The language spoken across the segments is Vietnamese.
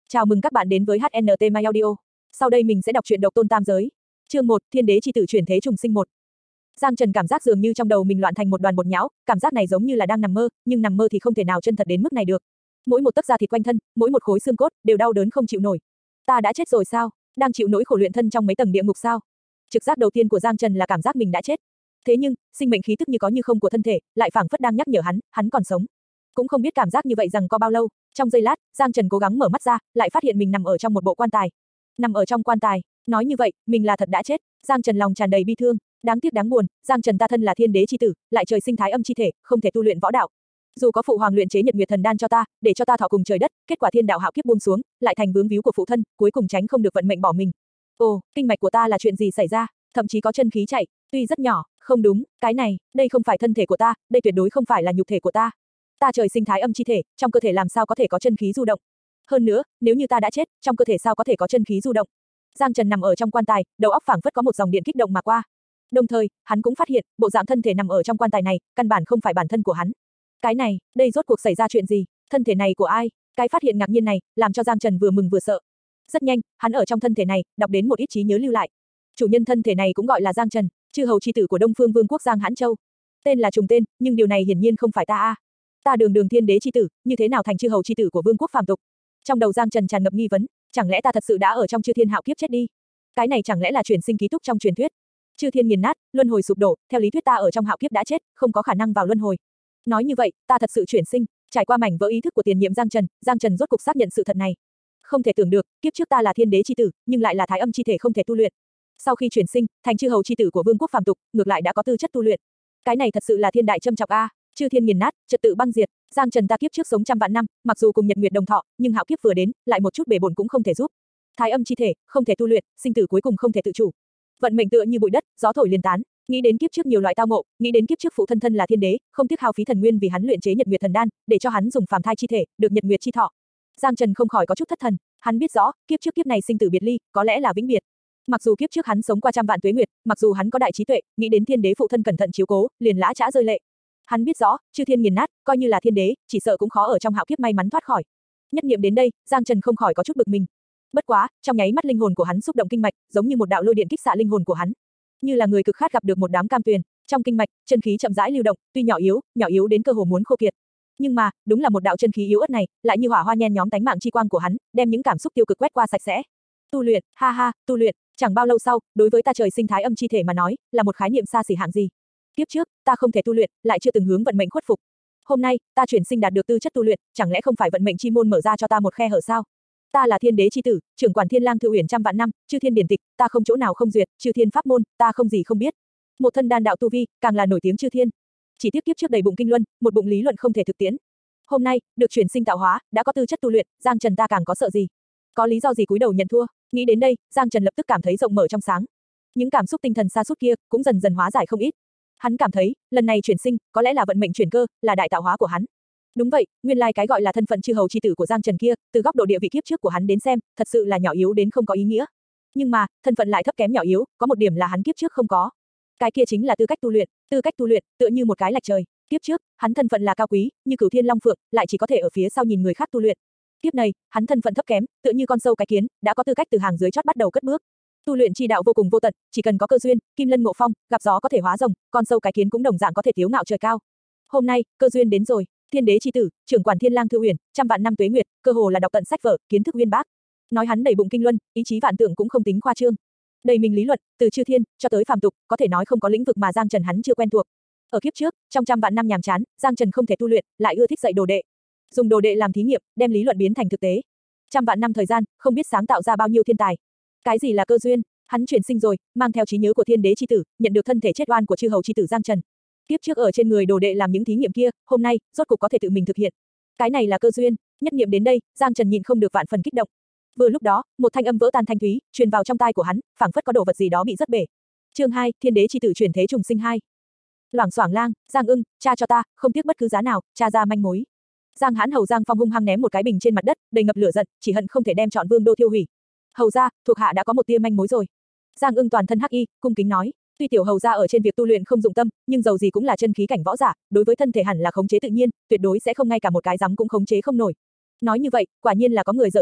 Chào mừng các bạn đến với HNT My Audio. Sau đây mình sẽ đọc truyện độc tôn tam giới. Chương 1, Thiên đế chi tử chuyển thế trùng sinh 1. Giang Trần cảm giác dường như trong đầu mình loạn thành một đoàn bột nhão, cảm giác này giống như là đang nằm mơ, nhưng nằm mơ thì không thể nào chân thật đến mức này được. Mỗi một tấc da thịt quanh thân, mỗi một khối xương cốt đều đau đớn không chịu nổi. Ta đã chết rồi sao? Đang chịu nỗi khổ luyện thân trong mấy tầng địa ngục sao? Trực giác đầu tiên của Giang Trần là cảm giác mình đã chết. Thế nhưng, sinh mệnh khí tức như có như không của thân thể, lại phảng phất đang nhắc nhở hắn còn sống. Cũng không biết cảm giác như vậy rằng có bao lâu, trong giây lát, Giang Trần cố gắng mở mắt ra, lại phát hiện mình nằm ở trong một bộ quan tài. Nằm ở trong quan tài, nói như vậy, mình là thật đã chết. Giang Trần lòng tràn đầy bi thương, đáng tiếc đáng buồn, Giang Trần ta thân là thiên đế chi tử, lại trời sinh thái âm chi thể, không thể tu luyện võ đạo. Dù có phụ hoàng luyện chế Nhật Nguyệt Thần Đan cho ta, để cho ta thọ cùng trời đất, kết quả thiên đạo hạo kiếp buông xuống, lại thành vướng víu của phụ thân, cuối cùng tránh không được vận mệnh bỏ mình. Ồ, kinh mạch của ta là chuyện gì xảy ra? Thậm chí có chân khí chảy, tuy rất nhỏ, không đúng, cái này, đây không phải thân thể của ta, đây tuyệt đối không phải là nhục thể của ta. Ta trời sinh thái âm chi thể, trong cơ thể làm sao có thể có chân khí du động? Hơn nữa, nếu như ta đã chết, trong cơ thể sao có thể có chân khí du động? Giang Trần nằm ở trong quan tài, đầu óc phảng phất có một dòng điện kích động mà qua. Đồng thời, hắn cũng phát hiện, bộ dạng thân thể nằm ở trong quan tài này, căn bản không phải bản thân của hắn. Cái này, đây rốt cuộc xảy ra chuyện gì? Thân thể này của ai? Cái phát hiện ngạc nhiên này, làm cho Giang Trần vừa mừng vừa sợ. Rất nhanh, hắn ở trong thân thể này, đọc đến một ít trí nhớ lưu lại. Chủ nhân thân thể này cũng gọi là Giang Trần, chư hầu chi tử của Đông Phương Vương quốc Giang Hãn Châu. Tên là trùng tên, nhưng điều này hiển nhiên không phải ta a. Ta đường thiên đế chi tử, như thế nào thành chư hầu chi tử của vương quốc phàm tục? Trong đầu Giang Trần tràn ngập nghi vấn, chẳng lẽ ta thật sự đã ở trong chư thiên hạo kiếp chết đi? Cái này chẳng lẽ là chuyển sinh ký túc trong truyền thuyết? Chư thiên nghiền nát, luân hồi sụp đổ, theo lý thuyết ta ở trong hạo kiếp đã chết, không có khả năng vào luân hồi. Nói như vậy, ta thật sự chuyển sinh, trải qua mảnh vỡ ý thức của tiền nhiệm Giang Trần rốt cục xác nhận sự thật này. Không thể tưởng được, kiếp trước ta là thiên đế chi tử, nhưng lại là thái âm chi thể không thể tu luyện. Sau khi chuyển sinh, thành chư hầu chi tử của vương quốc phàm tục, ngược lại đã có tư chất tu luyện. Cái này thật sự là thiên đại châm chọc a. Chư thiên nghiền nát, trật tự băng diệt, Giang Trần ta kiếp trước sống trăm vạn năm, mặc dù cùng Nhật Nguyệt đồng thọ, nhưng hạo kiếp vừa đến, lại một chút bề bổn cũng không thể giúp. Thái âm chi thể, không thể tu luyện, sinh tử cuối cùng không thể tự chủ. Vận mệnh tựa như bụi đất, gió thổi liền tán, nghĩ đến kiếp trước nhiều loại tao ngộ, nghĩ đến kiếp trước phụ thân là thiên đế, không tiếc hao phí thần nguyên vì hắn luyện chế Nhật Nguyệt Thần Đan, để cho hắn dùng phàm thai chi thể, được Nhật Nguyệt chi thọ. Giang Trần không khỏi có chút thất thần, hắn biết rõ, kiếp trước kiếp này sinh tử biệt ly, có lẽ là vĩnh biệt. Mặc dù kiếp trước hắn sống qua trăm vạn tuế nguyệt, mặc dù hắn có đại trí tuệ, nghĩ đến thiên đế phụ thân cẩn thận chiếu cố, liền lã chã rơi lệ. Hắn biết rõ, chư thiên nghiền nát, coi như là thiên đế, chỉ sợ cũng khó ở trong hạo kiếp may mắn thoát khỏi. Nhất niệm đến đây, Giang Trần không khỏi có chút bực mình. Bất quá, trong nháy mắt linh hồn của hắn xúc động kinh mạch, giống như một đạo lôi điện kích xạ linh hồn của hắn. Như là người cực khát gặp được một đám cam tuyền, trong kinh mạch, chân khí chậm rãi lưu động, tuy nhỏ yếu đến cơ hồ muốn khô kiệt. Nhưng mà, đúng là một đạo chân khí yếu ớt này, lại như hỏa hoa nhen nhóm tánh mạng chi quang của hắn, đem những cảm xúc tiêu cực quét qua sạch sẽ. Tu luyện, ha ha, tu luyện, chẳng bao lâu sau, đối với ta trời sinh thái âm chi thể mà nói, là một khái niệm xa xỉ hạng gì. Kiếp trước, ta không thể tu luyện, lại chưa từng hướng vận mệnh khuất phục. Hôm nay, ta chuyển sinh đạt được tư chất tu luyện, chẳng lẽ không phải vận mệnh chi môn mở ra cho ta một khe hở sao? Ta là thiên đế chi tử, trưởng quản Thiên Lang Thư Uyển trăm vạn năm, chư thiên điển tịch, ta không chỗ nào không duyệt, chư thiên pháp môn, ta không gì không biết. Một thân đan đạo tu vi, càng là nổi tiếng chư thiên. Chỉ tiếc kiếp trước đầy bụng kinh luân, một bụng lý luận không thể thực tiễn. Hôm nay, được chuyển sinh tạo hóa, đã có tư chất tu luyện, Giang Trần ta càng có sợ gì? Có lý do gì cúi đầu nhận thua? Nghĩ đến đây, Giang Trần lập tức cảm thấy rộng mở trong sáng. Những cảm xúc tinh thần sa sút kia cũng dần dần hóa giải không ít. Hắn cảm thấy, lần này chuyển sinh, có lẽ là vận mệnh chuyển cơ, là đại tạo hóa của hắn. Đúng vậy, nguyên lai cái gọi là thân phận chư hầu chi tử của Giang Trần kia, từ góc độ địa vị kiếp trước của hắn đến xem, thật sự là nhỏ yếu đến không có ý nghĩa. Nhưng mà, thân phận lại thấp kém nhỏ yếu, có một điểm là hắn kiếp trước không có. Cái kia chính là tư cách tu luyện, tựa như một cái lạch trời. Kiếp trước, hắn thân phận là cao quý, như Cửu Thiên Long Phượng, lại chỉ có thể ở phía sau nhìn người khác tu luyện. Kiếp này, hắn thân phận thấp kém, tựa như con sâu cái kiến, đã có tư cách từ hàng dưới chót bắt đầu cất bước. Tu luyện chi đạo vô cùng vô tận, chỉ cần có cơ duyên, kim lân ngộ phong, gặp gió có thể hóa rồng, con sâu cái kiến cũng đồng dạng có thể tiếu ngạo trời cao. Hôm nay, cơ duyên đến rồi, thiên đế chi tử, trưởng quản Thiên Lang Thư Uyển, trăm vạn năm tuế nguyệt, cơ hồ là đọc tận sách vở, kiến thức uyên bác. Nói hắn đầy bụng kinh luân, ý chí vạn tượng cũng không tính khoa trương. Đầy mình lý luận, từ chư thiên cho tới phàm tục, có thể nói không có lĩnh vực mà Giang Trần hắn chưa quen thuộc. Ở kiếp trước, trong trăm vạn năm nhàm chán, Giang Trần không thể tu luyện, lại ưa thích dạy đồ đệ. Dùng đồ đệ làm thí nghiệm, đem lý luận biến thành thực tế. Trăm vạn năm thời gian, không biết sáng tạo ra bao nhiêu thiên tài. Cái gì là cơ duyên? Hắn chuyển sinh rồi, mang theo trí nhớ của thiên đế chi tử, nhận được thân thể chết oan của chư hầu chi tử Giang Trần. Tiếp trước ở trên người đồ đệ làm những thí nghiệm kia, hôm nay, rốt cục có thể tự mình thực hiện. Cái này là cơ duyên, nhất niệm đến đây, Giang Trần nhịn không được vạn phần kích động. Vừa lúc đó, một thanh âm vỡ tan thanh thúy, truyền vào trong tai của hắn, phảng phất có đồ vật gì đó bị rớt bể. Chương 2, Thiên đế chi tử chuyển thế trùng sinh 2. Loảng xoảng lang, Giang Ưng, tra cho ta, không tiếc bất cứ giá nào, tra ra manh mối. Giang Hãn hầu Giang Phong hung hăng ném một cái bình trên mặt đất, đầy ngập lửa giận, chỉ hận không thể đem trọn vương đô thiêu hủy. Hầu gia, thuộc hạ đã có một tia manh mối rồi. Giang Ưng toàn thân hắc y, cung kính nói. Tuy tiểu hầu gia ở trên việc tu luyện không dụng tâm, nhưng dầu gì cũng là chân khí cảnh võ giả, đối với thân thể hẳn là khống chế tự nhiên, tuyệt đối sẽ không ngay cả một cái giấm cũng khống chế không nổi. Nói như vậy, quả nhiên là có người giở trò.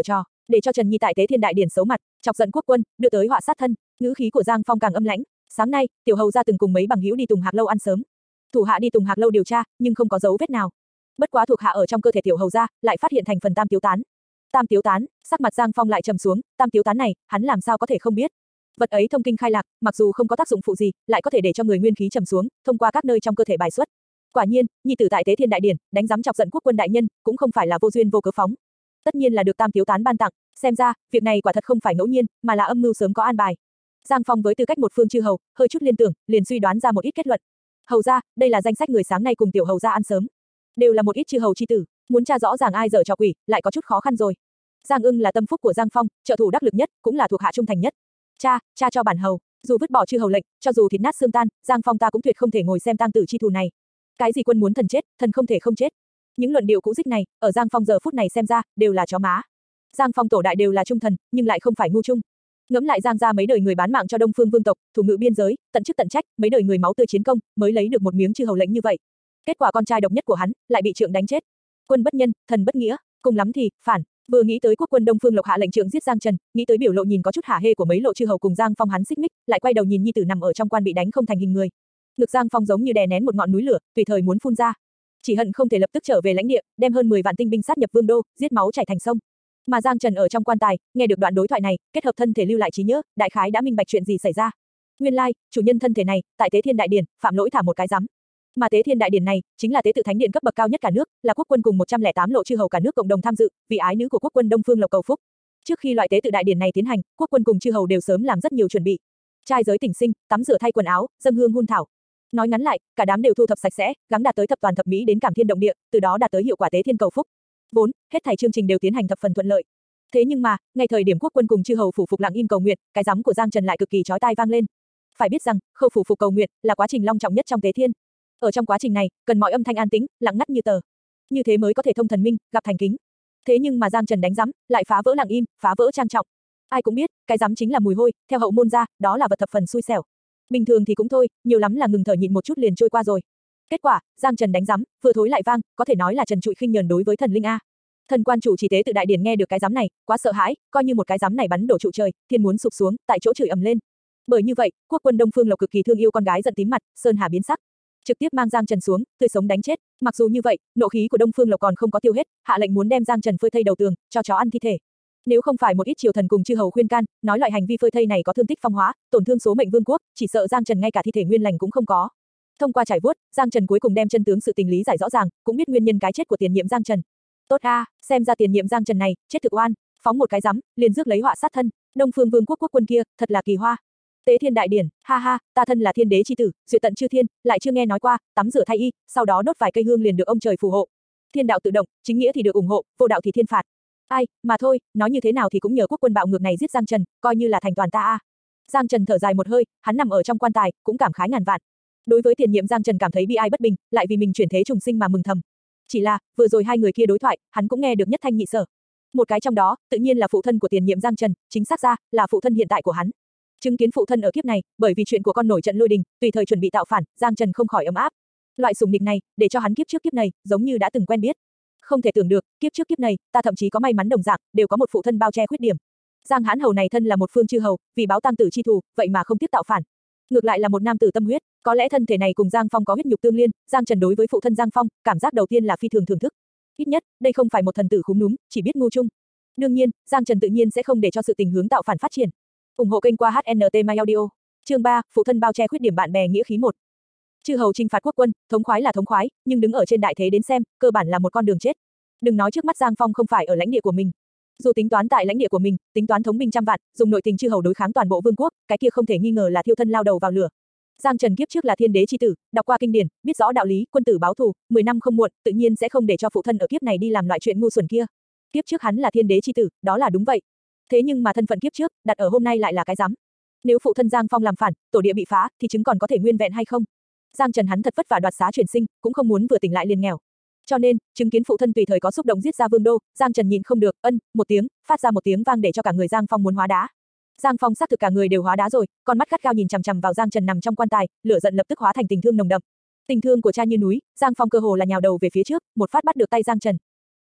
để cho Trần Nhi tại Tế Thiên Đại Điển xấu mặt, chọc giận quốc quân, đưa tới họa sát thân. Ngữ khí của Giang Phong càng âm lãnh. Sáng nay, tiểu hầu gia từng cùng mấy bằng hữu đi Tùng Hạc lâu ăn sớm. Thủ hạ đi Tùng Hạc lâu điều tra, nhưng không có dấu vết nào. Bất quá thuộc hạ ở trong cơ thể tiểu hầu gia, lại phát hiện thành phần tam tiếu tán. Tam tiếu tán, sắc mặt Giang Phong lại trầm xuống, tam tiếu tán này, hắn làm sao có thể không biết? Vật ấy thông kinh khai lạc, mặc dù không có tác dụng phụ gì, lại có thể để cho người nguyên khí trầm xuống, thông qua các nơi trong cơ thể bài xuất. Quả nhiên, nhi tử tại Tế Thiên Đại Điển, đánh giám chọc giận quốc quân đại nhân, cũng không phải là vô duyên vô cớ phóng. Tất nhiên là được tam tiếu tán ban tặng, xem ra, việc này quả thật không phải ngẫu nhiên, mà là âm mưu sớm có an bài. Giang Phong với tư cách một phương chư hầu, hơi chút liên tưởng, liền suy đoán ra một ít kết luận. Hầu gia, đây là danh sách người sáng nay cùng tiểu hầu gia ăn sớm, đều là một ít chư hầu chi tử, muốn tra rõ ràng ai dở trò quỷ, lại có chút khó khăn rồi. Giang Ưng là tâm phúc của Giang Phong, trợ thủ đắc lực nhất, cũng là thuộc hạ trung thành nhất. Cha cho bản hầu, dù vứt bỏ chư hầu lệnh, cho dù thịt nát xương tan, Giang Phong ta cũng tuyệt không thể ngồi xem tang tử chi thù này. Cái gì quân muốn thần chết, thần không thể không chết. Những luận điệu cũ dích này, ở Giang Phong giờ phút này xem ra, đều là chó má. Giang Phong tổ đại đều là trung thần, nhưng lại không phải ngu trung. Ngẫm lại Giang gia mấy đời người bán mạng cho Đông Phương vương tộc, thủ ngự biên giới, tận chức tận trách, mấy đời người máu tươi chiến công, mới lấy được một miếng chư hầu lệnh như vậy. Kết quả con trai độc nhất của hắn, lại bị trượng đánh chết. Quân bất nhân, thần bất nghĩa, cùng lắm thì phản. Vừa nghĩ tới quốc quân Đông Phương Lộc hạ lệnh trượng giết Giang Trần, nghĩ tới biểu lộ nhìn có chút hả hê của mấy lộ chư hầu cùng Giang Phong hắn xích mích, lại quay đầu nhìn nhi tử nằm ở trong quan bị đánh không thành hình người. Ngực Giang Phong giống như đè nén một ngọn núi lửa, tùy thời muốn phun ra. Chỉ hận không thể lập tức trở về lãnh địa, đem hơn 10 vạn tinh binh sát nhập vương đô, giết máu chảy thành sông. Mà Giang Trần ở trong quan tài, nghe được đoạn đối thoại này, kết hợp thân thể lưu lại trí nhớ, đại khái đã minh bạch chuyện gì xảy ra. Nguyên lai, chủ nhân thân thể này, tại Tế Thiên Đại Điển, phạm lỗi thả một cái giám. Mà Tế Thiên Đại Điển này, chính là tế tự thánh điện cấp bậc cao nhất cả nước, là quốc quân cùng 108 lộ chư hầu cả nước cộng đồng tham dự, vì ái nữ của quốc quân Đông Phương Lộc cầu phúc. Trước khi loại tế tự đại điển này tiến hành, quốc quân cùng chư hầu đều sớm làm rất nhiều chuẩn bị. Trai giới tỉnh sinh, tắm rửa thay quần áo, dâng hương hun thảo. Nói ngắn lại, cả đám đều thu thập sạch sẽ, gắng đạt tới thập toàn thập mỹ đến cảm thiên động địa, từ đó đạt tới hiệu quả tế thiên cầu phúc. Vốn, hết thảy chương trình đều tiến hành thập phần thuận lợi. Thế nhưng mà, ngay thời điểm quốc quân cùng chư hầu phủ phục lặng im cầu nguyện, cái giám của Giang Trần lại cực kỳ chói tai vang lên. Phải biết rằng, khâu phủ phục cầu nguyện là quá trình long trọng nhất trong tế thiên. Ở trong quá trình này, cần mọi âm thanh an tĩnh, lặng ngắt như tờ. Như thế mới có thể thông thần minh, gặp thành kính. Thế nhưng mà Giang Trần đánh giám, lại phá vỡ lặng im, phá vỡ trang trọng. Ai cũng biết, cái giám chính là mùi hôi, theo hậu môn ra, đó là vật thập phần xui xẻo. Bình thường thì cũng thôi, nhiều lắm là ngừng thở nhịn một chút liền trôi qua rồi. Kết quả, Giang Trần đánh giám, vừa thối lại vang, có thể nói là trần trụi khinh nhờn đối với thần linh a. Thần quan chủ trì tế tự đại điển nghe được cái giám này, quá sợ hãi, coi như một cái giám này bắn đổ trụ trời, thiên muốn sụp xuống, tại chỗ chửi ầm lên. Bởi như vậy, quốc quân Đông Phương Lộc cực kỳ thương yêu con gái giận tím mặt, sơn hà biến sắc, trực tiếp mang Giang Trần xuống, tươi sống đánh chết. Mặc dù như vậy, nộ khí của Đông Phương Lộc còn không có tiêu hết, hạ lệnh muốn đem Giang Trần phơi thây đầu tường, cho chó ăn thi thể. Nếu không phải một ít triều thần cùng chư hầu khuyên can, nói loại hành vi phơi thây này có thương tích phong hóa, tổn thương số mệnh vương quốc, chỉ sợ Giang Trần ngay cả thi thể nguyên lành cũng không có. Thông qua trải vuốt, Giang Trần cuối cùng đem chân tướng sự tình lý giải rõ ràng, cũng biết nguyên nhân cái chết của tiền nhiệm Giang Trần. Tốt a, xem ra tiền nhiệm Giang Trần này, chết thực oan, phóng một cái giám, liền rước lấy họa sát thân. Đông Phương Vương quốc quốc quân kia, thật là kỳ hoa. Tế Thiên Đại Điển, ha ha, ta thân là thiên đế chi tử, duyệt tận chư thiên, lại chưa nghe nói qua, tắm rửa thay y, sau đó đốt vài cây hương liền được ông trời phù hộ. Thiên đạo tự động, chính nghĩa thì được ủng hộ, vô đạo thì thiên phạt. Ai, mà thôi, nói như thế nào thì cũng nhờ quốc quân bạo ngược này giết Giang Trần, coi như là thành toàn ta a. Giang Trần thở dài một hơi, hắn nằm ở trong quan tài, cũng cảm khái ngàn vạn. Đối với tiền nhiệm Giang Trần cảm thấy bi ai bất bình, lại vì mình chuyển thế trùng sinh mà mừng thầm. Chỉ là, vừa rồi hai người kia đối thoại, hắn cũng nghe được nhất thanh nhị sở. Một cái trong đó, tự nhiên là phụ thân của tiền nhiệm Giang Trần, chính xác ra, là phụ thân hiện tại của hắn. Chứng kiến phụ thân ở kiếp này, bởi vì chuyện của con nổi trận lôi đình, tùy thời chuẩn bị tạo phản, Giang Trần không khỏi ấm áp. Loại sủng địch này, để cho hắn kiếp trước kiếp này, giống như đã từng quen biết. Không thể tưởng được, kiếp trước kiếp này, ta thậm chí có may mắn đồng dạng, đều có một phụ thân bao che khuyết điểm. Giang Hãn Hầu này thân là một phương chư hầu, vì báo tang tử chi thù, vậy mà không tiếc tạo phản. Ngược lại là một nam tử tâm huyết, có lẽ thân thể này cùng Giang Phong có huyết nhục tương liên, Giang Trần đối với phụ thân Giang Phong, cảm giác đầu tiên là phi thường thưởng thức. Ít nhất, đây không phải một thần tử khúm núm, chỉ biết ngu chung. Đương nhiên, Giang Trần tự nhiên sẽ không để cho sự tình hướng tạo phản phát triển. Ủng hộ kênh qua HNT My Audio. Chương 3, phụ thân bao che khuyết điểm bạn bè nghĩa khí 1. Chư hầu chinh phạt quốc quân, thống khoái là thống khoái, nhưng đứng ở trên đại thế đến xem, cơ bản là một con đường chết. Đừng nói trước mắt Giang Phong không phải ở lãnh địa của mình. Dù tính toán tại lãnh địa của mình, tính toán thống binh trăm vạn, dùng nội tình chư hầu đối kháng toàn bộ vương quốc, cái kia không thể nghi ngờ là thiêu thân lao đầu vào lửa. Giang Trần kiếp trước là thiên đế chi tử, đọc qua kinh điển, biết rõ đạo lý, quân tử báo thù, 10 năm không muộn, tự nhiên sẽ không để cho phụ thân ở kiếp này đi làm loại chuyện ngu xuẩn kia. Kiếp trước hắn là thiên đế chi tử, đó là đúng vậy. Thế nhưng mà thân phận kiếp trước, đặt ở hôm nay lại là cái rắm. Nếu phụ thân Giang Phong làm phản, tổ địa bị phá, thì chứng còn có thể nguyên vẹn hay không? Giang Trần hắn thật vất vả đoạt xá chuyển sinh, cũng không muốn vừa tỉnh lại liền nghèo. Cho nên, chứng kiến phụ thân tùy thời có xúc động giết ra vương đô, Giang Trần nhịn không được, một tiếng, phát ra một tiếng vang để cho cả người Giang Phong muốn hóa đá. Giang Phong xác thực cả người đều hóa đá rồi, con mắt gắt gao nhìn chằm chằm vào Giang Trần nằm trong quan tài, lửa giận lập tức hóa thành tình thương nồng đậm. Tình thương của cha như núi, Giang Phong cơ hồ là nhào đầu về phía trước, một phát bắt được tay Giang Trần.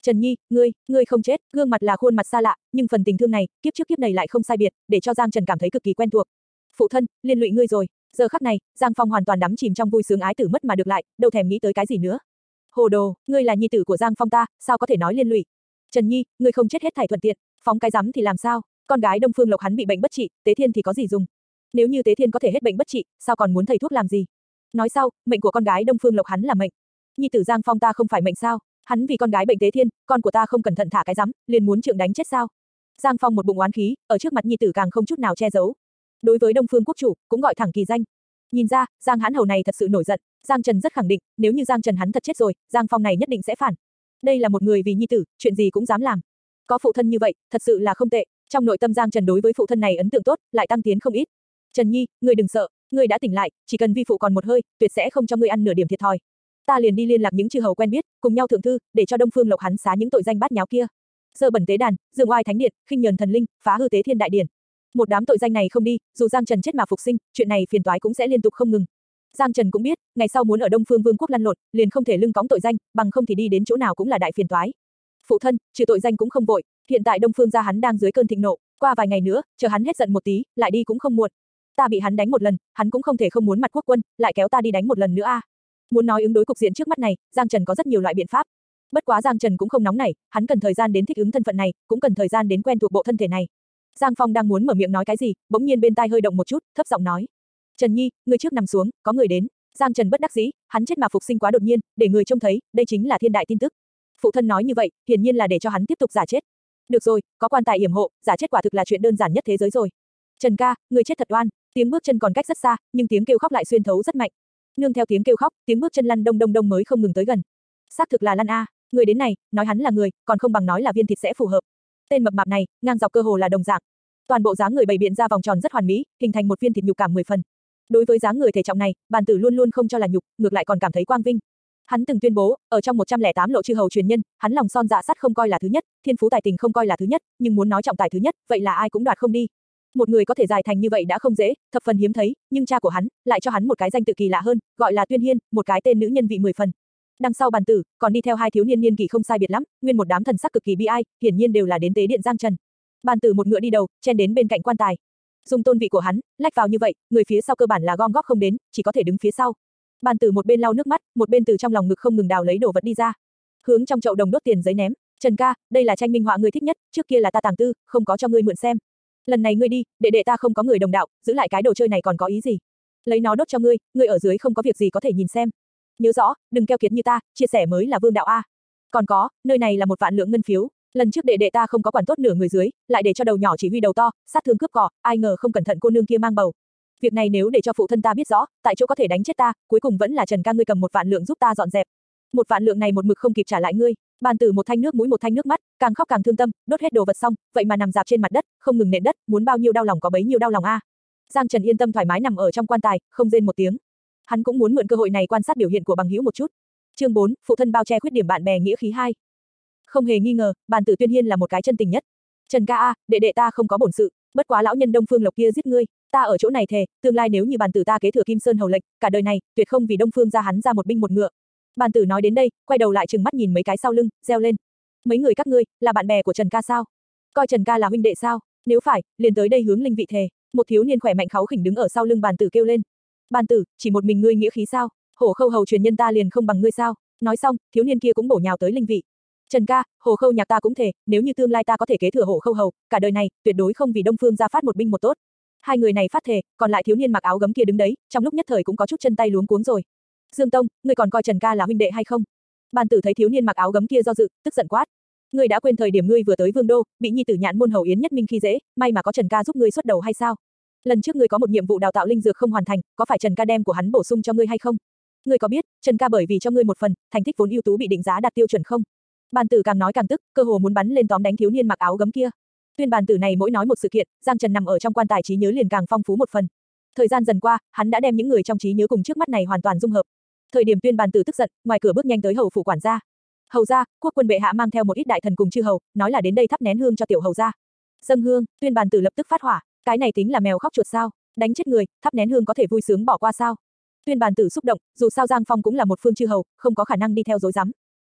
Trần Nhi, ngươi không chết, gương mặt là khuôn mặt xa lạ, nhưng phần tình thương này, kiếp trước kiếp này lại không sai biệt, để cho Giang Trần cảm thấy cực kỳ quen thuộc. Phụ thân, liên lụy ngươi rồi. Giờ khắc này, Giang Phong hoàn toàn đắm chìm trong vui sướng ái tử mất mà được lại, đâu thèm nghĩ tới cái gì nữa. Hồ đồ, ngươi là nhi tử của Giang Phong ta, sao có thể nói liên lụy? Trần Nhi, ngươi không chết hết thảy thuận tiện, phóng cái rắm thì làm sao? Con gái Đông Phương Lộc hắn bị bệnh bất trị, Tế Thiên thì có gì dùng? Nếu như Tế Thiên có thể hết bệnh bất trị, sao còn muốn thầy thuốc làm gì? Nói sau, mệnh của con gái Đông Phương Lộc hắn là mệnh. Nhi tử Giang Phong ta không phải mệnh sao? Hắn vì con gái bệnh Tế Thiên, con của ta không cẩn thận thả cái rắm, liền muốn trượng đánh chết sao? Giang Phong một bụng oán khí, ở trước mặt nhi tử càng không chút nào che giấu. Đối với Đông Phương quốc chủ, cũng gọi thẳng kỳ danh. Nhìn ra, Giang Hãn Hầu này thật sự nổi giận, Giang Trần rất khẳng định, nếu như Giang Trần hắn thật chết rồi, Giang Phong này nhất định sẽ phản. Đây là một người vì nhi tử, chuyện gì cũng dám làm. Có phụ thân như vậy, thật sự là không tệ. Trong nội tâm Giang Trần đối với phụ thân này ấn tượng tốt, lại tăng tiến không ít. Trần Nhi, ngươi đừng sợ, ngươi đã tỉnh lại, chỉ cần vi phụ còn một hơi, tuyệt sẽ không cho ngươi ăn nửa điểm thiệt thòi. Ta liền đi liên lạc những chư hầu quen biết, cùng nhau thượng thư, để cho Đông Phương Lộc hắn xá những tội danh bát nháo kia. Dơ bẩn tế đàn, dương oai thánh điện, khinh nhờn thần linh, phá hư Tế Thiên đại điển. Một đám tội danh này không đi, dù Giang Trần chết mà phục sinh, chuyện này phiền toái cũng sẽ liên tục không ngừng. Giang Trần cũng biết, ngày sau muốn ở Đông Phương Vương quốc lăn lộn, liền không thể lưng cõng tội danh, bằng không thì đi đến chỗ nào cũng là đại phiền toái. Phụ thân, trừ tội danh cũng không vội, hiện tại Đông Phương gia hắn đang dưới cơn thịnh nộ, qua vài ngày nữa, chờ hắn hết giận một tí, lại đi cũng không muộn. Ta bị hắn đánh một lần, hắn cũng không thể không muốn mặt quốc quân, lại kéo ta đi đánh một lần nữa a. Muốn nói ứng đối cục diện trước mắt này, Giang Trần có rất nhiều loại biện pháp. Bất quá Giang Trần cũng không nóng nảy, hắn cần thời gian đến thích ứng thân phận này, cũng cần thời gian đến quen thuộc bộ thân thể này. Giang Phong đang muốn mở miệng nói cái gì, bỗng nhiên bên tai hơi động một chút, thấp giọng nói: "Trần Nhi, ngươi trước nằm xuống, có người đến." Giang Trần bất đắc dĩ, hắn chết mà phục sinh quá đột nhiên, để người trông thấy, đây chính là thiên đại tin tức. Phụ thân nói như vậy, hiển nhiên là để cho hắn tiếp tục giả chết. Được rồi, có quan tài yểm hộ, giả chết quả thực là chuyện đơn giản nhất thế giới rồi. Trần ca, ngươi chết thật oan. Tiếng bước chân còn cách rất xa, nhưng tiếng kêu khóc lại xuyên thấu rất mạnh. Nương theo tiếng kêu khóc, tiếng bước chân lăn đông đông đông mới không ngừng tới gần. Xác thực là lăn a, người đến này, nói hắn là người, còn không bằng nói là viên thịt sẽ phù hợp. Tên mập mạp này, ngang dọc cơ hồ là đồng dạng. Toàn bộ dáng người bày biện ra vòng tròn rất hoàn mỹ, hình thành một viên thịt nhục cảm 10 phần. Đối với dáng người thể trọng này, Bàn Tử luôn luôn không cho là nhục, ngược lại còn cảm thấy quang vinh. Hắn từng tuyên bố, ở trong 108 lộ chư hầu truyền nhân, hắn lòng son dạ sắt không coi là thứ nhất, thiên phú tài tình không coi là thứ nhất, nhưng muốn nói trọng tài thứ nhất, vậy là ai cũng đoạt không đi. Một người có thể dài thành như vậy đã không dễ, thập phần hiếm thấy, nhưng cha của hắn lại cho hắn một cái danh tự kỳ lạ hơn, gọi là Tuyên Hiên, một cái tên nữ nhân vị 10 phần. Đằng sau Bàn Tử, còn đi theo hai thiếu niên niên kỷ không sai biệt lắm, nguyên một đám thần sắc cực kỳ bi ai, hiển nhiên đều là đến tế điện Giang Trần. Bàn Tử một ngựa đi đầu, chen đến bên cạnh quan tài. Dùng tôn vị của hắn, lách vào như vậy, người phía sau cơ bản là gom góp không đến, chỉ có thể đứng phía sau. Bàn Tử một bên lau nước mắt, một bên từ trong lòng ngực không ngừng đào lấy đồ vật đi ra. Hướng trong chậu đồng đốt tiền giấy ném. Trần ca, đây là tranh minh họa ngươi thích nhất, trước kia là ta tàng tư, không có cho ngươi mượn xem. Lần này ngươi đi, đệ đệ ta không có người đồng đạo, giữ lại cái đồ chơi này còn có ý gì? Lấy nó đốt cho ngươi, ngươi ở dưới không có việc gì có thể nhìn xem. Nhớ rõ, đừng keo kiệt như ta, chia sẻ mới là vương đạo a. Còn có, nơi này là 1 vạn lượng ngân phiếu. Lần trước đệ đệ ta không có quản tốt nửa người dưới, lại để cho đầu nhỏ chỉ huy đầu to, sát thương cướp cỏ, ai ngờ không cẩn thận cô nương kia mang bầu. Việc này nếu để cho phụ thân ta biết rõ, tại chỗ có thể đánh chết ta, cuối cùng vẫn là Trần ca ngươi cầm 1 vạn lượng giúp ta dọn dẹp. 1 vạn lượng này một mực không kịp trả lại ngươi. Bàn Tử một thanh nước mũi một thanh nước mắt, càng khóc càng thương tâm, đốt hết đồ vật xong, vậy mà nằm dạp trên mặt đất, không ngừng nện đất, muốn bao nhiêu đau lòng có bấy nhiêu đau lòng a. Giang Trần yên tâm thoải mái nằm ở trong quan tài, không rên một tiếng. Hắn cũng muốn mượn cơ hội này quan sát biểu hiện của bằng hữu một chút. Chương 4, phụ thân bao che khuyết điểm bạn bè nghĩa khí 2. Không hề nghi ngờ, Bàn Tử Tuyên Hiên là một cái chân tình nhất. Trần ca a, đệ đệ ta không có bổn sự, bất quá lão nhân Đông Phương Lộc kia giết ngươi, ta ở chỗ này thề, tương lai nếu như Bàn Tử ta kế thừa Kim Sơn hầu lệnh, cả đời này tuyệt không vì Đông Phương gia hắn ra một binh một ngựa. Bàn Tử nói đến đây, quay đầu lại trừng mắt nhìn mấy cái sau lưng, reo lên. Mấy người các ngươi, là bạn bè của Trần ca sao? Coi Trần ca là huynh đệ sao? Nếu phải, liền tới đây hướng linh vị thề. Một thiếu niên khỏe mạnh kháu khỉnh đứng ở sau lưng Bàn Tử kêu lên. Bàn Tử, chỉ một mình ngươi nghĩa khí sao? Hổ Khâu hầu truyền nhân ta liền không bằng ngươi sao? Nói xong, thiếu niên kia cũng bổ nhào tới linh vị. Trần ca, Hồ Khâu nhạc ta cũng thề, nếu như tương lai ta có thể kế thừa Hổ Khâu hầu, cả đời này tuyệt đối không vì Đông Phương gia phát một binh một tốt. Hai người này phát thề, còn lại thiếu niên mặc áo gấm kia đứng đấy, trong lúc nhất thời cũng có chút chân tay luống cuống rồi. Dương Tông, ngươi còn coi Trần ca là huynh đệ hay không? Bàn Tử thấy thiếu niên mặc áo gấm kia do dự, tức giận quát. Ngươi đã quên thời điểm ngươi vừa tới Vương đô, bị nhi tử Nhạn môn hầu Yến Nhất Minh khi dễ, may mà có Trần ca giúp ngươi xuất đầu hay sao? Lần trước ngươi có một nhiệm vụ đào tạo linh dược không hoàn thành, có phải Trần ca đem của hắn bổ sung cho ngươi hay không? Ngươi có biết, Trần ca bởi vì cho ngươi một phần, thành tích vốn ưu tú bị định giá đạt tiêu chuẩn không? Bàn Tử càng nói càng tức, cơ hồ muốn bắn lên tóm đánh thiếu niên mặc áo gấm kia. Tuyên Bàn Tử này mỗi nói một sự kiện, Giang Trần nằm ở trong quan tài trí nhớ liền càng phong phú một phần. Thời gian dần qua, hắn đã đem những người trong trí nhớ cùng trước mắt này hoàn toàn dung hợp. Thời điểm Tuyên Bàn Tử tức giận, ngoài cửa bước nhanh tới hầu phủ quản gia. Hầu gia, quốc quân bệ hạ mang theo một ít đại thần cùng chư hầu, nói là đến đây thắp nén hương cho tiểu hầu gia. Dâng hương, Tuyên Bàn Tử lập tức phát hỏa, cái này tính là mèo khóc chuột sao? Đánh chết người, thắp nén hương có thể vui sướng bỏ qua sao? Tuyên Bàn Tử xúc động, dù sao Giang Phong cũng là một phương chư hầu, không có khả năng đi theo dối rắm.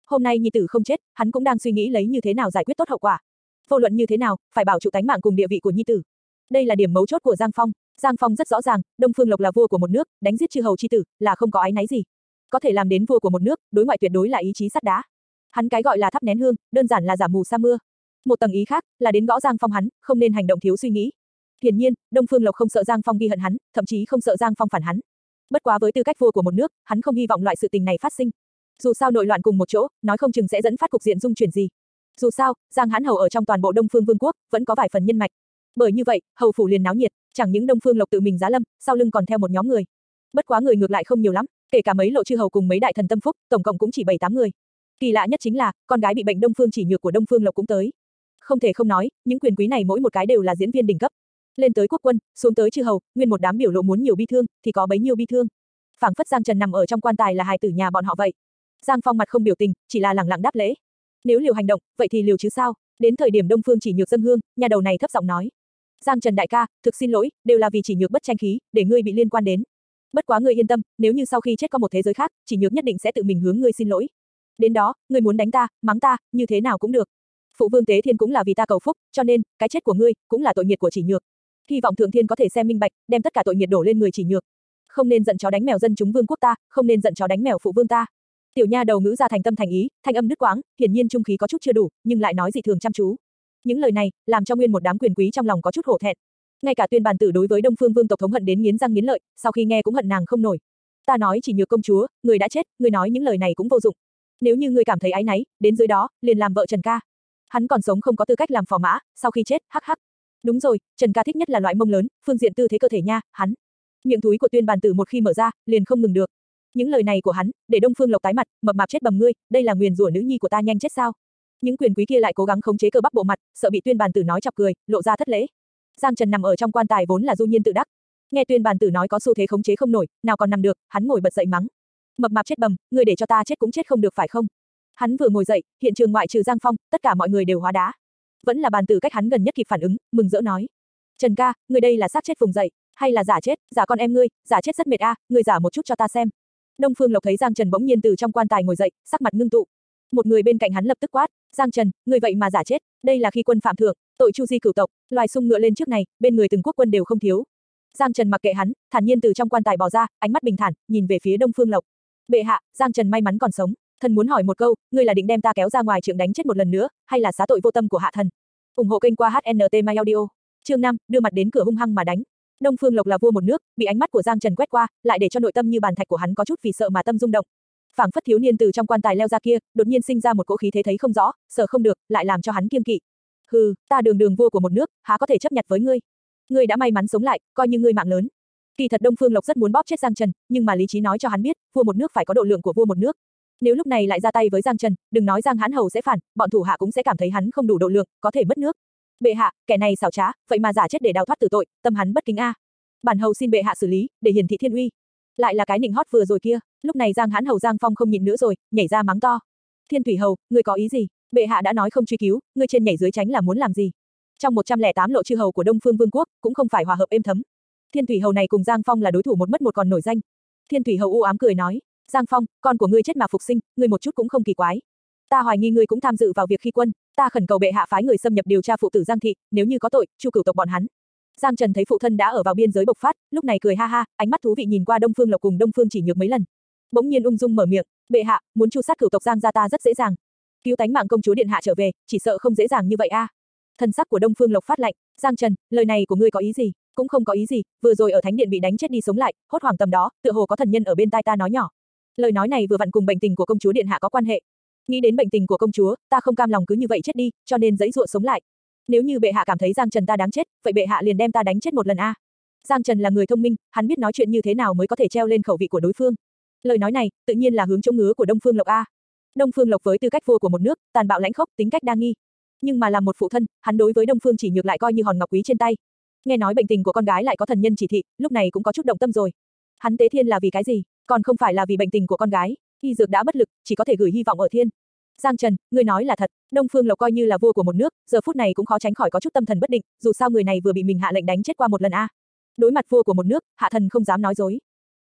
Hôm nay nhi tử không chết, hắn cũng đang suy nghĩ lấy như thế nào giải quyết tốt hậu quả. Vô luận như thế nào, phải bảo trụ tánh mạng cùng địa vị của nhi tử. Đây là điểm mấu chốt của Giang Phong. Giang Phong rất rõ ràng, Đông Phương Lộc là vua của một nước, đánh giết chư hầu chi tử là không có áy náy gì. Có thể làm đến vua của một nước, đối ngoại tuyệt đối là ý chí sắt đá. Hắn cái gọi là thắp nén hương, đơn giản là giả mù sa mưa. Một tầng ý khác, là đến gõ Giang Phong hắn, không nên hành động thiếu suy nghĩ. Hiển nhiên, Đông Phương Lộc không sợ Giang Phong ghi hận hắn, thậm chí không sợ Giang Phong phản hắn. Bất quá với tư cách vua của một nước, hắn không hy vọng loại sự tình này phát sinh. Dù sao nội loạn cùng một chỗ, nói không chừng sẽ dẫn phát cục diện dung chuyển gì. Dù sao, Giang Hán hầu ở trong toàn bộ Đông Phương Vương quốc, vẫn có vài phần nhân mạch. Bởi như vậy, hầu phủ liền náo nhiệt, chẳng những Đông Phương Lộc tự mình giá lâm, sau lưng còn theo một nhóm người. Bất quá người ngược lại không nhiều lắm, kể cả mấy lộ chư hầu cùng mấy đại thần tâm phúc, tổng cộng cũng chỉ 7-8 người. Kỳ lạ nhất chính là, con gái bị bệnh Đông Phương Chỉ Nhược của Đông Phương Lộc cũng tới. Không thể không nói, những quyền quý này mỗi một cái đều là diễn viên đỉnh cấp. Lên tới quốc quân, xuống tới chư hầu, nguyên một đám biểu lộ muốn nhiều bi thương, thì có bấy nhiêu bi thương. Phảng phất Giang Trần nằm ở trong quan tài là hài tử nhà bọn họ vậy. Giang Phong mặt không biểu tình, chỉ là lẳng lặng đáp lễ. Nếu liều hành động, vậy thì liều chứ sao? Đến thời điểm Đông Phương Chỉ Nhược dâng hương, nhà đầu này thấp giọng nói: Giang Trần đại ca, thực xin lỗi, đều là vì Chỉ Nhược bất tranh khí, để ngươi bị liên quan đến. Bất quá ngươi yên tâm, nếu như sau khi chết có một thế giới khác, Chỉ Nhược nhất định sẽ tự mình hướng ngươi xin lỗi. Đến đó, ngươi muốn đánh ta, mắng ta, như thế nào cũng được. Phụ vương Tế Thiên cũng là vì ta cầu phúc, cho nên, cái chết của ngươi, cũng là tội nghiệp của Chỉ Nhược. Hy vọng Thượng Thiên có thể xem minh bạch, đem tất cả tội nghiệp đổ lên người Chỉ Nhược. Không nên giận chó đánh mèo dân chúng vương quốc ta, không nên giận chó đánh mèo phụ vương ta. Tiểu nha đầu ngữ ra thành tâm thành ý, thanh âm đứt quãng, hiển nhiên trung khí có chút chưa đủ, nhưng lại nói dị thường chăm chú. Những lời này, làm cho nguyên một đám quyền quý trong lòng có chút hổ thẹn. Ngay cả Tuyên Bàn Tử đối với Đông Phương Vương tộc thống hận đến nghiến răng nghiến lợi, sau khi nghe cũng hận nàng không nổi. Ta nói Chỉ Nhược công chúa, người đã chết, người nói những lời này cũng vô dụng. Nếu như ngươi cảm thấy áy náy, đến dưới đó, liền làm vợ Trần ca. Hắn còn sống không có tư cách làm phò mã, sau khi chết, hắc hắc. Đúng rồi, Trần ca thích nhất là loại mông lớn, phương diện tư thế cơ thể nha, hắn. Miệng túi của Tuyên Bàn Tử một khi mở ra, liền không ngừng được. Những lời này của hắn, để Đông Phương Lộc tái mặt, mập mạp chết bầm ngươi, đây là nguyền rủa nữ nhi của ta nhanh chết sao? Những quyền quý kia lại cố gắng khống chế cơ bắp bộ mặt, sợ bị Tuyên Bàn Tử nói chọc cười, lộ ra thất lễ. Giang Trần nằm ở trong quan tài vốn là du nhiên tự đắc, nghe Tuyên Bàn Tử nói có xu thế khống chế không nổi, nào còn nằm được, hắn ngồi bật dậy mắng: mập mạp chết bầm, ngươi để cho ta chết cũng chết không được phải không? Hắn vừa ngồi dậy, hiện trường ngoại trừ Giang Phong, tất cả mọi người đều hóa đá. Vẫn là Bàn Tử cách hắn gần nhất kịp phản ứng, mừng rỡ nói: Trần ca, ngươi đây là xác chết vùng dậy, hay là giả chết, giả con em ngươi, giả chết rất mệt a, ngươi giả một chút cho ta xem. Đông Phương Lộc thấy Giang Trần bỗng nhiên từ trong quan tài ngồi dậy, sắc mặt ngưng tụ. Một người bên cạnh hắn lập tức quát: Giang Trần, ngươi vậy mà giả chết, đây là khi quân phạm thượng, tội chu di cửu tộc, loài sung ngựa lên trước này, bên người từng quốc quân đều không thiếu. Giang Trần mặc kệ hắn, thản nhiên từ trong quan tài bò ra, ánh mắt bình thản, nhìn về phía Đông Phương Lộc. Bệ hạ, Giang Trần may mắn còn sống, thần muốn hỏi một câu, ngươi là định đem ta kéo ra ngoài trượng đánh chết một lần nữa, hay là xá tội vô tâm của hạ thần? Ủng hộ kênh qua HNT My Audio. Chương 5, đưa mặt đến cửa hung hăng mà đánh. Đông Phương Lộc là vua một nước, bị ánh mắt của Giang Trần quét qua, lại để cho nội tâm như bàn thạch của hắn có chút vì sợ mà tâm rung động. Phảng phất thiếu niên từ trong quan tài leo ra kia, đột nhiên sinh ra một cỗ khí thế thấy không rõ, sợ không được, lại làm cho hắn kiêng kỵ. Hừ, ta đường đường vua của một nước, há có thể chấp nhặt với ngươi? Ngươi đã may mắn sống lại, coi như ngươi mạng lớn. Kỳ thật Đông Phương Lộc rất muốn bóp chết Giang Trần, nhưng mà lý trí nói cho hắn biết, vua một nước phải có độ lượng của vua một nước. Nếu lúc này lại ra tay với Giang Trần, đừng nói Giang Hán hầu sẽ phản, bọn thủ hạ cũng sẽ cảm thấy hắn không đủ độ lượng, có thể mất nước. Bệ hạ, kẻ này xảo trá, vậy mà giả chết để đào thoát tử tội, tâm hắn bất kính a. Bản hầu xin bệ hạ xử lý, để hiển thị thiên uy. Lại là cái nịnh hót vừa rồi kia, lúc này Giang Hán hầu Giang Phong không nhịn nữa rồi, nhảy ra mắng to. Thiên Thủy hầu, ngươi có ý gì? Bệ hạ đã nói không truy cứu, ngươi trên nhảy dưới tránh là muốn làm gì? Trong 108 lộ chư hầu của Đông Phương Vương quốc, cũng không phải hòa hợp êm thấm. Thiên Thủy hầu này cùng Giang Phong là đối thủ một mất một còn nổi danh. Thiên Thủy hầu u ám cười nói, Giang Phong, con của ngươi chết mà phục sinh, ngươi một chút cũng không kỳ quái. Ta hoài nghi ngươi cũng tham dự vào việc khi quân, ta khẩn cầu bệ hạ phái người xâm nhập điều tra phụ tử Giang thị, nếu như có tội, chu cửu tộc bọn hắn. Giang Trần thấy phụ thân đã ở vào biên giới bộc phát, lúc này cười ha ha, ánh mắt thú vị nhìn qua Đông Phương Lộc cùng Đông Phương Chỉ Nhược mấy lần. Bỗng nhiên ung dung mở miệng, bệ hạ, muốn chu sát cửu tộc Giang gia ta rất dễ dàng. Cứu tánh mạng công chúa điện hạ trở về, chỉ sợ không dễ dàng như vậy a. Thần sắc của Đông Phương Lộc phát lạnh, Giang Trần, lời này của ngươi có ý gì? Cũng không có ý gì, vừa rồi ở thánh điện bị đánh chết đi sống lại, hốt hoảng tầm đó, tựa hồ có thần nhân ở bên tai ta nói nhỏ. Lời nói này vừa vặn cùng bệnh tình của công chúa điện hạ có quan hệ. Nghĩ đến bệnh tình của công chúa, ta không cam lòng cứ như vậy chết đi, cho nên giãy giụa sống lại. Nếu như bệ hạ cảm thấy Giang Trần ta đáng chết, vậy bệ hạ liền đem ta đánh chết một lần a. Giang Trần là người thông minh, hắn biết nói chuyện như thế nào mới có thể treo lên khẩu vị của đối phương. Lời nói này, tự nhiên là hướng chỗ ngứa của Đông Phương Lộc a. Đông Phương Lộc với tư cách vua của một nước, tàn bạo lãnh khốc, tính cách đa nghi. Nhưng mà làm một phụ thân, hắn đối với Đông Phương Chỉ Nhược lại coi như hòn ngọc quý trên tay. Nghe nói bệnh tình của con gái lại có thần nhân chỉ thị, lúc này cũng có chút động tâm rồi. Hắn tế thiên là vì cái gì? Còn không phải là vì bệnh tình của con gái, y dược đã bất lực, chỉ có thể gửi hy vọng ở thiên. Giang Trần, ngươi nói là thật, Đông Phương Lộc coi như là vua của một nước, giờ phút này cũng khó tránh khỏi có chút tâm thần bất định, dù sao người này vừa bị mình hạ lệnh đánh chết qua một lần a. Đối mặt vua của một nước, hạ thần không dám nói dối.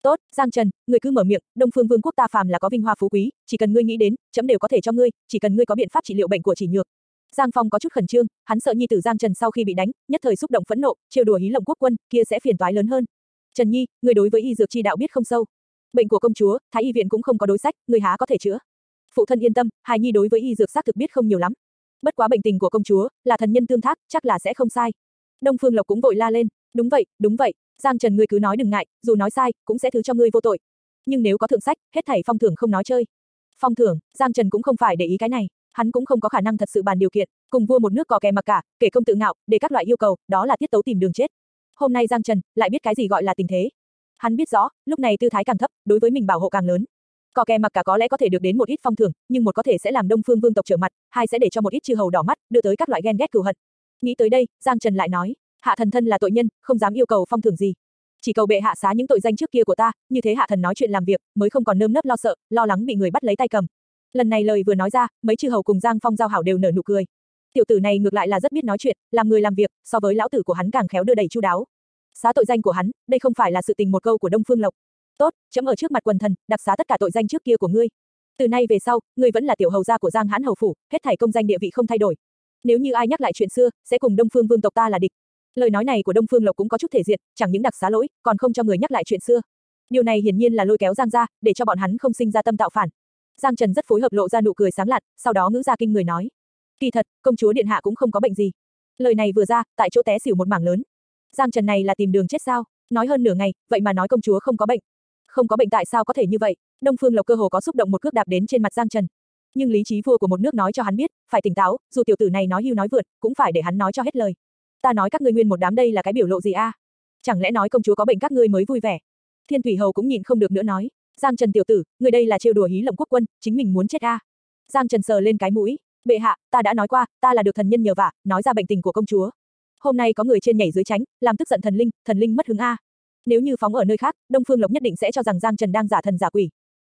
Tốt, Giang Trần, ngươi cứ mở miệng, Đông Phương Vương quốc ta phàm là có vinh hoa phú quý, chỉ cần ngươi nghĩ đến, chấm đều có thể cho ngươi, chỉ cần ngươi có biện pháp trị liệu bệnh của Chỉ Nhược. Giang Phong có chút khẩn trương, hắn sợ nhi tử Giang Trần sau khi bị đánh, nhất thời xúc động phẫn nộ, trêu đùa Hí Lộng quốc quân, kia sẽ phiền toái lớn hơn. Trần Nhi, ngươi đối với y dược chi đạo biết không sâu. Bệnh của công chúa, Thái y viện cũng không có đối sách, ngươi há có thể chữa. Phụ thân yên tâm, hài nhi đối với y dược xác thực biết không nhiều lắm. Bất quá bệnh tình của công chúa, là thần nhân tương thác, chắc là sẽ không sai. Đông Phương Lộc cũng vội la lên, đúng vậy, Giang Trần ngươi cứ nói đừng ngại, dù nói sai, cũng sẽ thứ cho ngươi vô tội. Nhưng nếu có thượng sách, hết thảy phong thưởng không nói chơi. Phong thưởng, Giang Trần cũng không phải để ý cái này, hắn cũng không có khả năng thật sự bàn điều kiện, cùng vua một nước cò kè mặc cả, kể công tự ngạo, để các loại yêu cầu, đó là tiết tấu tìm đường chết. Hôm nay Giang Trần lại biết cái gì gọi là tình thế. Hắn biết rõ, lúc này tư thái càng thấp, đối với mình bảo hộ càng lớn. Cò kè mặc cả có lẽ có thể được đến một ít phong thưởng, nhưng một có thể sẽ làm Đông Phương Vương tộc trở mặt, hai sẽ để cho một ít chư hầu đỏ mắt, đưa tới các loại ghen ghét cừu hận. Nghĩ tới đây, Giang Trần lại nói, hạ thần thân là tội nhân, không dám yêu cầu phong thưởng gì. Chỉ cầu bệ hạ xá những tội danh trước kia của ta, như thế hạ thần nói chuyện làm việc, mới không còn nơm nớp lo sợ, lo lắng bị người bắt lấy tay cầm. Lần này lời vừa nói ra, mấy chư hầu cùng Giang Phong giao hảo đều nở nụ cười. Tiểu tử này ngược lại là rất biết nói chuyện, làm người làm việc, so với lão tử của hắn càng khéo đưa đẩy chu đáo. Xá tội danh của hắn, đây không phải là sự tình một câu của Đông Phương Lộc. Tốt, chấm ở trước mặt quần thần, đặc xá tất cả tội danh trước kia của ngươi. Từ nay về sau, ngươi vẫn là tiểu hầu gia của Giang Hãn hầu phủ, hết thảy công danh địa vị không thay đổi. Nếu như ai nhắc lại chuyện xưa, sẽ cùng Đông Phương Vương tộc ta là địch. Lời nói này của Đông Phương Lộc cũng có chút thể diện, chẳng những đặc xá lỗi, còn không cho người nhắc lại chuyện xưa. Điều này hiển nhiên là lôi kéo Giang gia, để cho bọn hắn không sinh ra tâm tạo phản. Giang Trần rất phối hợp lộ ra nụ cười sáng lạn, sau đó ngữ ra kinh người nói: kỳ thật, công chúa điện hạ cũng không có bệnh gì. Lời này vừa ra, tại chỗ té xỉu một mảng lớn. Giang Trần này là tìm đường chết sao? Nói hơn nửa ngày, vậy mà nói công chúa không có bệnh. Không có bệnh tại sao có thể như vậy? Đông Phương Lộc cơ hồ có xúc động một cước đạp đến trên mặt Giang Trần. Nhưng lý trí vua của một nước nói cho hắn biết, phải tỉnh táo, dù tiểu tử này nói hưu nói vượt, cũng phải để hắn nói cho hết lời. Ta nói các ngươi nguyên một đám đây là cái biểu lộ gì a? Chẳng lẽ nói công chúa có bệnh các ngươi mới vui vẻ? Thiên Thủy Hầu cũng nhịn không được nữa nói, Giang Trần tiểu tử, ngươi đây là trêu đùa Hí Lộng quốc quân, chính mình muốn chết a? Giang Trần sờ lên cái mũi, bệ hạ, ta đã nói qua, ta là được thần nhân nhờ vả, nói ra bệnh tình của công chúa. Hôm nay có người trên nhảy dưới tránh, làm tức giận thần linh mất hứng a. Nếu như phóng ở nơi khác, Đông Phương Lộc nhất định sẽ cho rằng Giang Trần đang giả thần giả quỷ,